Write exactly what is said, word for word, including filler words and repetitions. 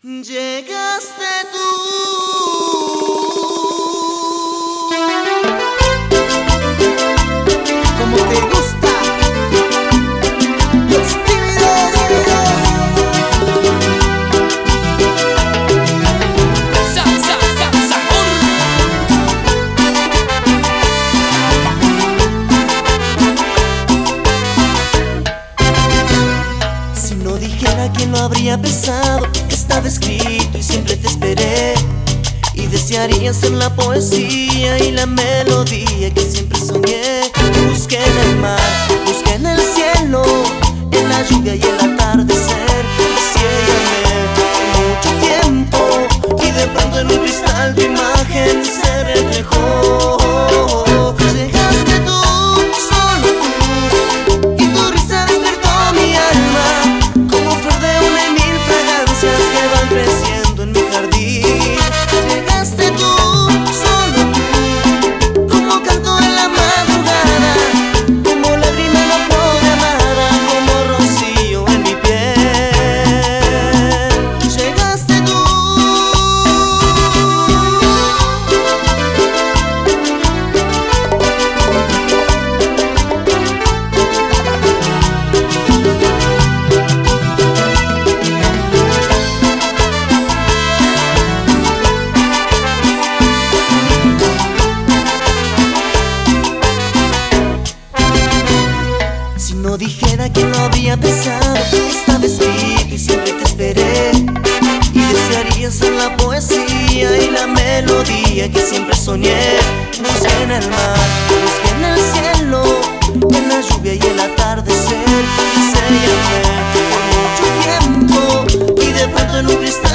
Llegaste tú, como te gusta, los tímidos. Sa, sa, sa, sabor. Si no dijera quién lo habría pensado, que estaba escrito y siempre te esperé. Y desearía ser la poesía y la melodía que siempre soñé. Busqué en el mar, busqué en el cielo, en la lluvia y el atardecer. Así llamé mucho tiempo y de pronto en un cristal tu imagen se reflejó. Llegaste tú, solo tú, y tu risa despertó mi alma como flor de una y mil fragancias que van creciendo en mi jardín. Llegaste tú, solo tú, como canto en la madrugada, como lágrima no programada, como rocío en mi piel. Llegaste tú. Si no dijera que no habría pensado, estaba escrito y siempre te esperé. Y desearía ser la poesía y la melodía que siempre soñé. Busqué en el mar, busqué en el cielo, en la lluvia y el atardecer. Y se llamé por mucho tiempo y de pronto en un cristal